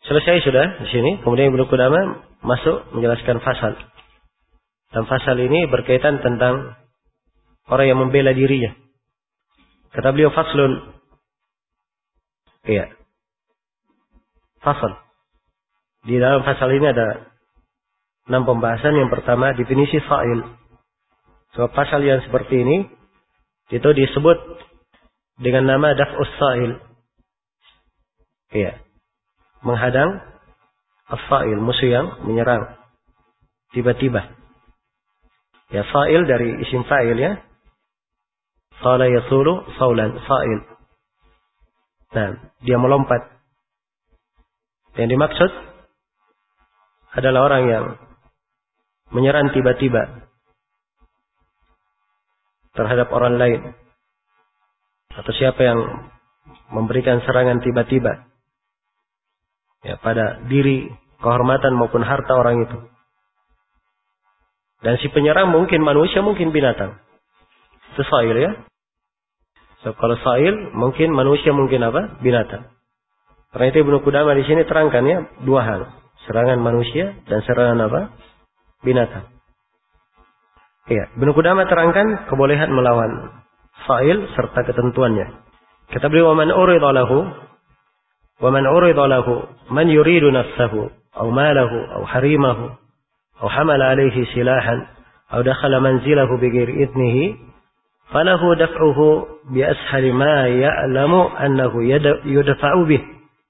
Selesai sudah di sini. Kemudian Ibnu Qudamah masuk menjelaskan fasal. Dan fasal ini berkaitan tentang orang yang membela dirinya. Kata beliau faslun. Iya. Fasal. Di dalam fasal ini ada 6 pembahasan. Yang pertama definisi fa'il. Sebab fasal yang seperti ini itu disebut dengan nama daf'us sa'il. Iya. Menghadang as-sa'il, musuh yang menyerang tiba-tiba. Ya, fa'il dari isim fa'il ya. Sala yasulu saulan, fa'il. Nah, dia melompat. Yang dimaksud adalah orang yang menyerang tiba-tiba terhadap orang lain. Atau siapa yang memberikan serangan tiba-tiba ya, pada diri, kehormatan maupun harta orang itu. Dan si penyerang mungkin manusia, mungkin binatang. Itu sa'il ya. So, kalau sa'il mungkin manusia, mungkin apa? Binatang. Karena itu Ibnu Qudamah di sini terangkan ya 2 hal. Serangan manusia dan serangan apa? Binatang. Iya, Ibnu Qudamah terangkan kebolehan melawan fa'il serta ketentuannya. Kata beliau, ومن أُرِضَ له من يريد نفسه أو ماله أو حريمه أو حمل عليه سلاحا أو دخل منزله بغير إذنه فله دفعه بأسهل ما يعلم أنه يدفع به.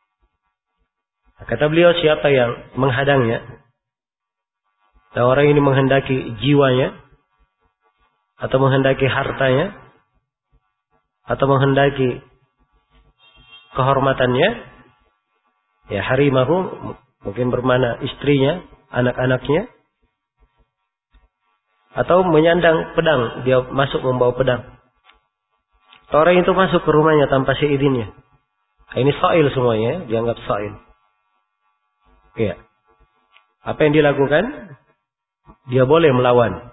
Kata beliau, siapa yang menghadangnya dan orang ini menghendaki jiwanya atau menghendaki hartanya atau menghendaki kehormatannya, ya harimahu mungkin bermakna istrinya, anak-anaknya, atau menyandang pedang, dia masuk membawa pedang. Orang itu masuk ke rumahnya tanpa seizinnya. Ini fa'il semuanya, dianggap fa'il. Iya. Apa yang dilakukan? Dia boleh melawan.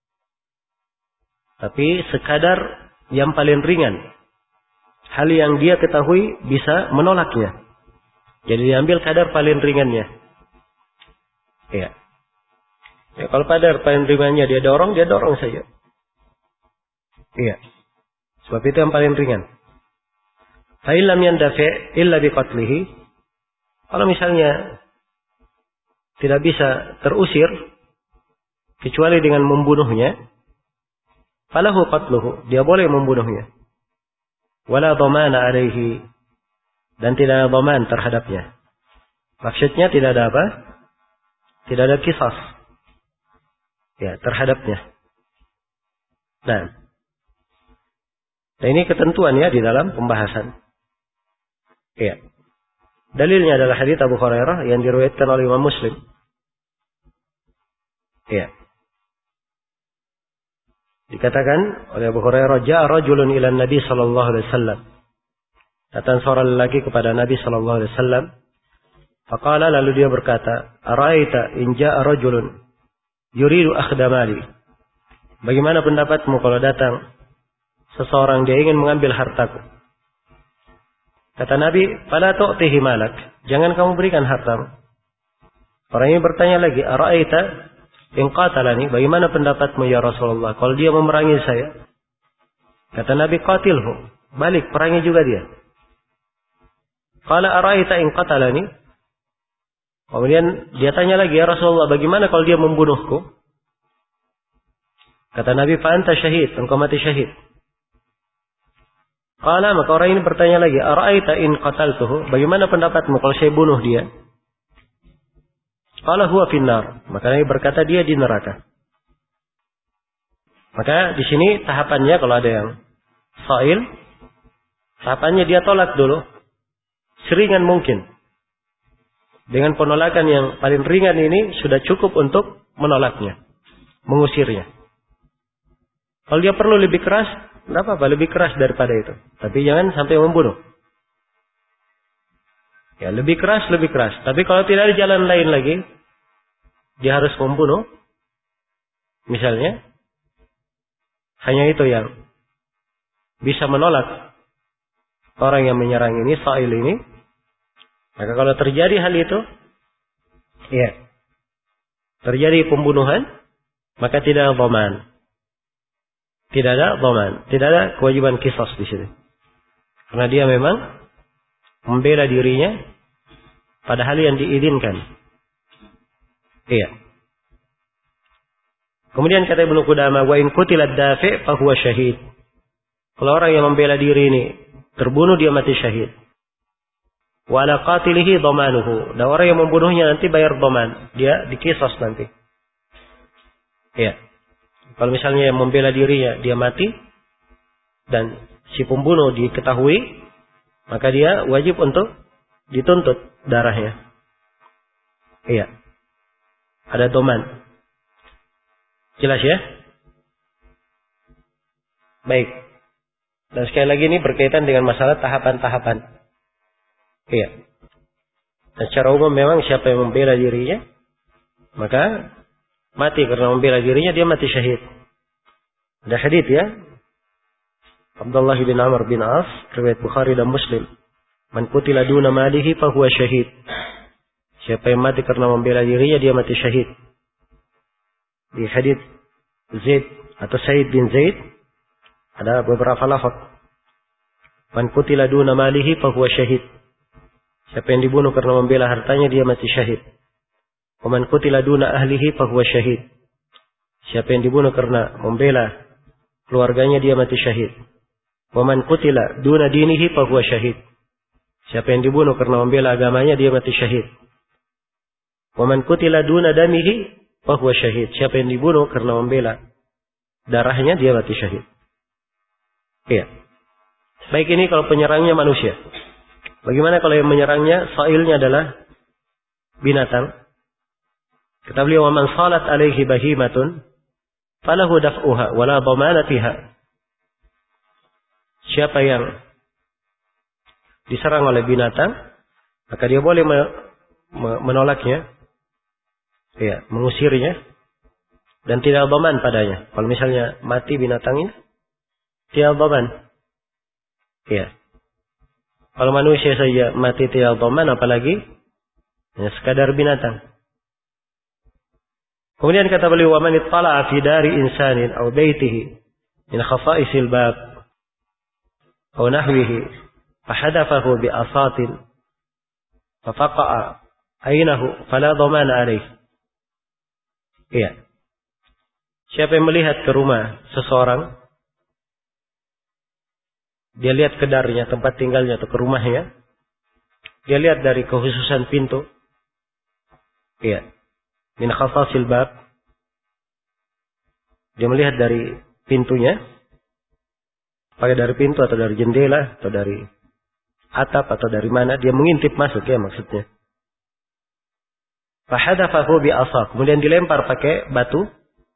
Tapi sekadar yang paling ringan. Hal yang dia ketahui bisa menolaknya. Jadi diambil kadar paling ringannya. Iya. Ya, kalau kadar paling ringannya dia dorong saja. Iya. Sebab itu yang paling ringan. Fa illam yandafi' illa biqatlihi. Kalau misalnya tidak bisa terusir kecuali dengan membunuhnya, falahu qatluhu, dia boleh membunuhnya. Wala dhamana alaihi, dan tidak ada dhaman terhadapnya. Maksudnya tidak ada apa? Tidak ada qisas ya terhadapnya. Nah, ini ketentuan ya di dalam pembahasan. Ya. Dalilnya adalah hadits Abu Hurairah yang diriwayatkan oleh Imam Muslim. Ya. Dikatakan oleh Abu Hurairah, ja'a rajulun ila Nabi sallallahu alaihi wasallam. Datang seorang lelaki kepada Nabi sallallahu alaihi wasallam. Faqala, lalu dia berkata, "Ara'aita in ja'a rajulun yuridu akhdha mali?" Bagaimana pendapatmu kalau datang seseorang dia ingin mengambil hartaku? Kata Nabi, "Fala tu'tihi malak." Jangan kamu berikan hartamu. Orang ini bertanya lagi, "Ara'aita in qatalani?" Bagaimana pendapatmu ya Rasulullah kalau dia memerangi saya? Kata Nabi, "Qatilhu." Balik, perangi juga dia. Qala ara'aita in qatalani? Kemudian dia tanya lagi, "Ya Rasulullah, bagaimana kalau dia membunuhku?" Kata Nabi, "Fa anta syahid." Engkau mati syahid. Qala, maka orang ini bertanya lagi, "Ara'aita in qataltuhu?" Bagaimana pendapatmu kalau saya bunuh dia? Qala huwa finnar. Maka Nabi berkata, dia di neraka. Maka di sini tahapannya kalau ada yang fa'il, tahapannya dia tolak dulu seringan mungkin. Dengan penolakan yang paling ringan ini sudah cukup untuk menolaknya, mengusirnya. Kalau dia perlu lebih keras, tidak apa-apa, lebih keras daripada itu. Tapi jangan sampai membunuh. Ya, lebih keras. Tapi kalau tidak ada jalan lain lagi, dia harus membunuh. Misalnya, hanya itu yang bisa menolak orang yang menyerang ini, fa'il ini. Maka kalau terjadi hal itu, ya, terjadi pembunuhan, maka tidak ada dhaman. Tidak ada dhaman, tidak ada kewajiban qisas di sini. Karena dia memang membela dirinya pada hal yang diizinkan. Iya. Kemudian kata Ibnu Qudamah, wa in qutila ad-dafi' fa huwa syahid. Kalau orang yang membela diri ini terbunuh, dia mati syahid. Wa ala qatilihi dhamanuhu. Dan orang yang membunuhnya nanti bayar dhaman, dia dikisas nanti. Iya. Kalau misalnya yang membela dirinya dia mati dan si pembunuh diketahui, maka dia wajib untuk dituntut darahnya. Iya. Ada dhaman. Jelas ya? Baik. Dan sekali lagi ini berkaitan dengan masalah tahapan-tahapan. Iya. Dan secara umum memang siapa yang membela dirinya, maka mati karena membela dirinya, dia mati syahid. Ada hadits ya. Abdullah bin Amr bin As, riwayat Bukhari dan Muslim. Man qutila duna malihi fa huwa syahid. Siapa yang mati karena membela dirinya, dia mati syahid. Di hadits Zaid atau Said bin Zaid ada beberapa lafaz. Man qutila duna malihi fa huwa syahid. Siapa yang dibunuh karena membela hartanya, dia mati syahid. Wa man qutila duna ahlihi fa huwa syahid. Siapa yang dibunuh karena membela keluarganya, dia mati syahid. Wa man qutila duna dinihi fa huwa syahid. Siapa yang dibunuh karena membela agamanya, dia mati syahid. Wa man qutila duna damihi fa huwa syahid. Siapa yang dibunuh karena membela darahnya, dia mati syahid. Iya. Baik, ini kalau penyerangnya manusia. Bagaimana kalau yang menyerangnya sa'ilnya adalah binatang? Kata beliau, "Wa man salat alaihi bahimatun falahu daf'uha wa la dhamana fiha." Siapa yang diserang oleh binatang, maka dia boleh menolaknya, ya, mengusirnya, dan tidak dhaman padanya. Kalau misalnya mati binatang ini, tidak dhaman. Ya. Kalau manusia saja mati tidak dhaman, apalagi ya, sekadar binatang. Kemudian kata beliau, "Wa man ittala'a fi dari insanin aw baitihi min khasa'isil bab aw nahwihi fa hadafahu bi asatin fa faqa'a ainahu fala dhamana alayhi." Iya. Siapa yang melihat ke rumah seseorang, dia lihat ke darinya, tempat tinggalnya atau ke rumahnya, dia lihat dari kekhususan pintu. Iya. Min khasasil bab. Dia melihat dari pintunya. Pakai dari pintu atau dari jendela atau dari atap atau dari mana. Dia mengintip masuk ya maksudnya. Fahadafahu bi asa. Kemudian dilempar pakai batu.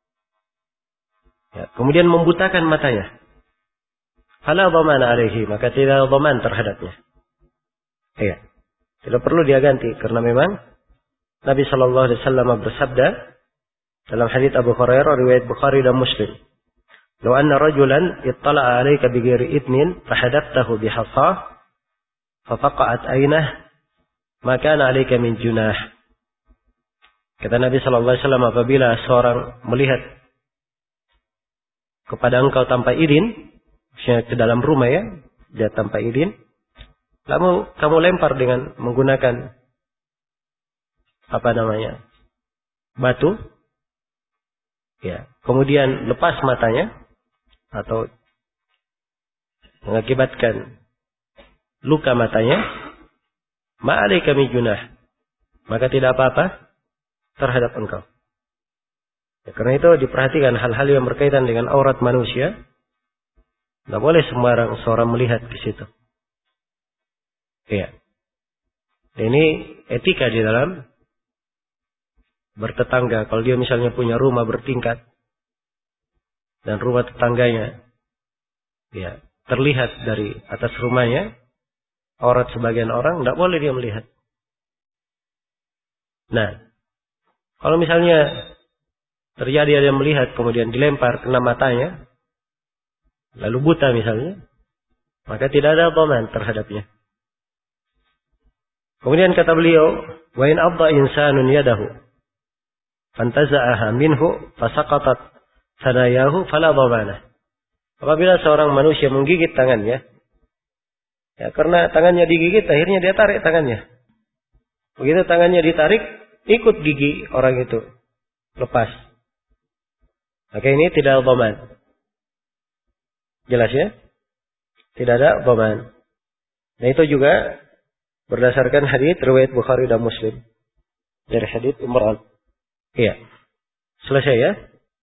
Ya, kemudian membutakan matanya. Fala dhamana alaihi. Maka tidak dhaman terhadapnya. Iya. Tidak perlu dia ganti. Karena memang Nabi SAW bersabda dalam hadits Abu Hurairah riwayat Bukhari dan Muslim, "Law anna rajulan ittala'a 'alaika bighairi idnin fahadaftahu bihasah fa faqa'at 'ainah ma kana 'alaika min junah." Kata Nabi SAW, apabila seorang melihat kepada engkau tanpa izin, maksudnya ke dalam rumah ya, dia tanpa izin, lalu kamu lempar dengan menggunakan batu, ya, kemudian lepas matanya atau mengakibatkan luka matanya, ma'alaika min junah, maka tidak apa-apa terhadap engkau. Ya, karena itu diperhatikan hal-hal yang berkaitan dengan aurat manusia, tidak boleh sembarang seorang melihat ke situ. Ya, ini etika di dalam bertetangga. Kalau dia misalnya punya rumah bertingkat dan rumah tetangganya ya terlihat dari atas rumahnya aurat sebagian orang, tidak boleh dia melihat. Nah, kalau misalnya terjadi ada yang melihat kemudian dilempar kena matanya lalu buta misalnya, maka tidak ada dhaman terhadapnya. Kemudian kata beliau, wa in adda insanun yadahu fantaza'aha minhu fasaqatat sanayahu fala dhamana. Apabila seorang manusia menggigit tangannya, ya karena tangannya digigit akhirnya dia tarik tangannya. Begitu tangannya ditarik, ikut gigi orang itu lepas. Maka ini tidak ada dhaman. Jelas ya? Tidak ada dhaman. Nah itu juga berdasarkan hadits riwayat Bukhari dan Muslim dari hadits Imran. Iya. Selesai ya?